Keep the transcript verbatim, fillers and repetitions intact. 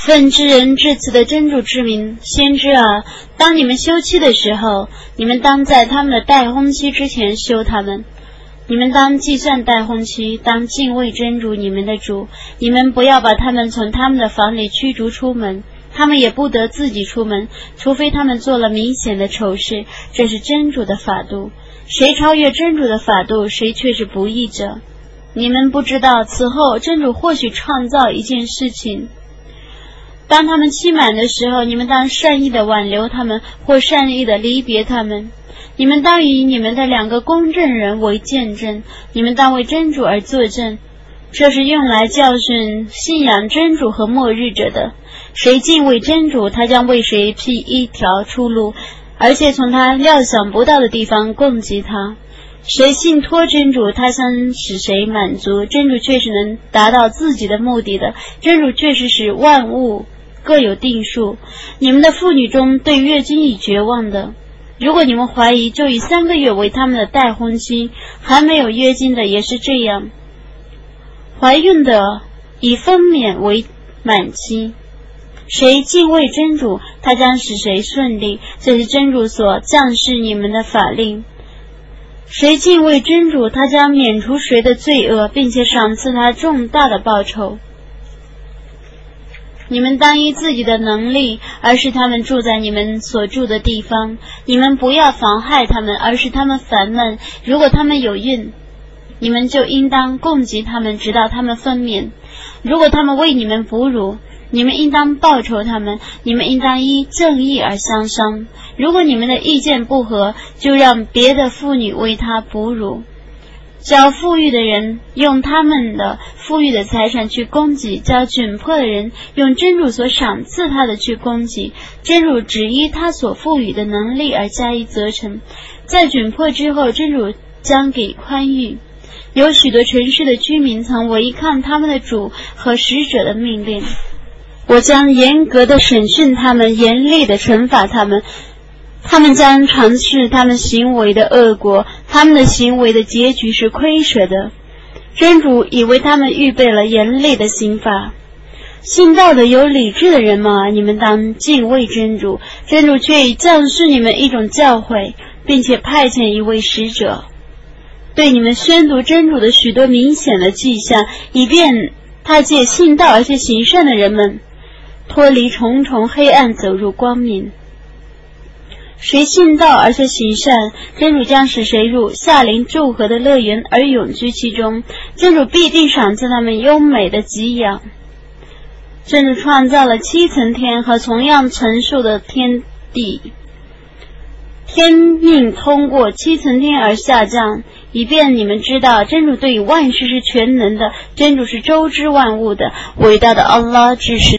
奉至仁至慈的真主之名，先知啊，当你们休妻的时候，你们当在他们的待婚期之前休他们。你们当计算待婚期，当敬畏真主你们的主。你们不要把他们从他们的房里驱逐出门，他们也不得自己出门，除非他们做了明显的丑事，这是真主的法度。谁超越真主的法度，谁却是不义者。你们不知道，此后真主或许创造一件事情，当他们期满的时候，你们当善意的挽留他们，或善意的离别他们。你们当以你们的两个公证人为见证，你们当为真主而作证，这是用来教训信仰真主和末日者的。谁敬畏真主，他将为谁辟一条出路，而且从他料想不到的地方供给他。谁信托真主，他将使谁满足，真主确实能达到自己的目的的，真主确实使万物各有定数。你们的妇女中对月经已绝望的，如果你们怀疑，就以三个月为他们的待婚期，还没有月经的也是这样。怀孕的以分娩为满期。谁敬畏真主，他将使谁顺利，这是真主所降示你们的法令。谁敬畏真主，他将免除谁的罪恶，并且赏赐他重大的报酬。你们当依自己的能力，而使他们住在你们所住的地方。你们不要妨害他们，而使他们烦闷。如果他们有孕，你们就应当供给他们，直到他们分娩。如果他们为你们哺乳，你们应当报酬他们，你们应当依正义而相商。如果你们的意见不合，就让别的妇女为他哺乳。较富裕的人用他们的富裕的财产去供给，较窘迫的人用真主所赏赐他的去供给。真主只依他所赋予的能力而加以责成，在窘迫之后，真主将给宽裕。有许多城市的居民曾违抗他们的主和使者的命令，我将严格的审讯他们，严厉的惩罚他们。他们将尝试他们行为的恶果，他们的行为的结局是亏舍的。真主已为他们预备了严厉的刑罚。信道的有理智的人们啊，你们当敬畏真主，真主却已降示你们一种教诲，并且派遣一位使者，对你们宣读真主的许多明显的迹象，以便他借信道而且行善的人们脱离重重黑暗，走入光明。谁信道而且行善，真主将使谁入夏林祝贺的乐园而永居其中，真主必定赏赐他们优美的给养。真主创造了七层天和同样层数的天地，天命通过七层天而下降，以便你们知道真主对于万事是全能的，真主是周知万物的，伟大的安拉至是